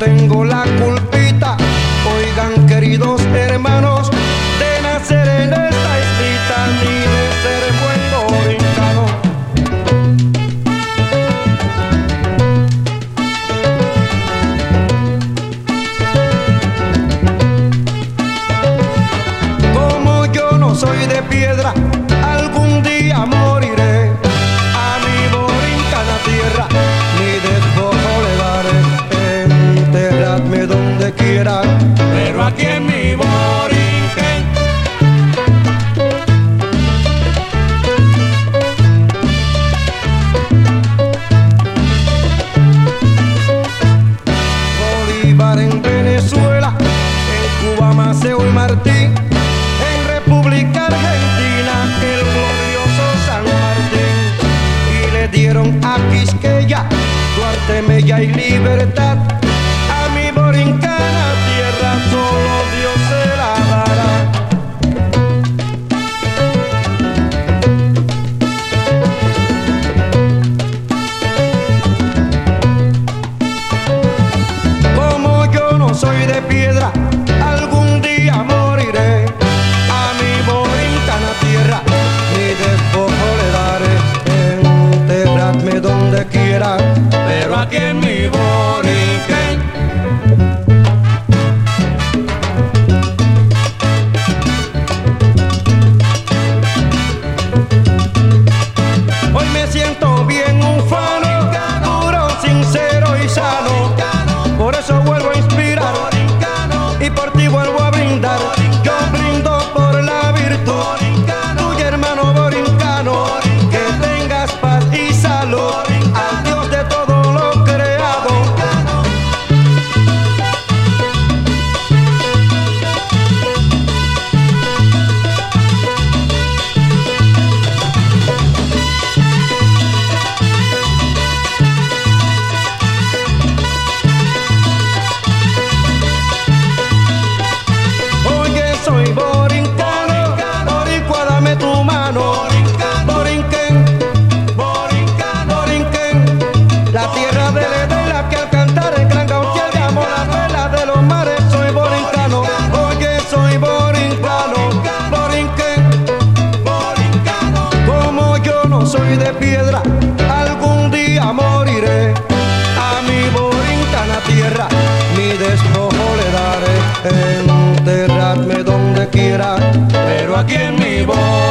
tengo la culpita, oigan queridos hermanos, de nacer en esta islita ni de ser buen borincano. Como yo no soy de piedra, algún día moriré a mi borincana tierra, ni despojo le daré. Enterradme donde quiera, pero aquí en mi Borinquen. Bolívar en Venezuela, en Cuba Maceo y Martí, en República Argentina el glorioso San Martín, y le dieron a Quisqueya, Duarte, Mella y Libertad. A mi borincana tierra solo Dios se la dará. Como yo no soy de piedra, algún día moriré a mi borincana tierra, ni despojo le daré. Enterradme donde quiera, pero aquí en mi Borinquen. Hoy me siento bien ufano, duro, sincero y sano. Por eso vuelvo a inspirar y por ti vuelvo a brindar. Yo brindo por la virtud tuya, hermano borincano. Que tengas paz y salud, al Dios de todo lo creado. Oye, soy borincano, boricua, dame tu mano. Borinquen, Borinquen, la tierra de la que al cantar el gran gauchel llamó la vela de los mares. Soy borincano, oye, soy borincano, Borinquen. Como yo no soy de piedra, algún día moriré a mi borincana tierra, mi despojo le daré. Enterradme donde quiera, Pero aquí en mi Borinquen.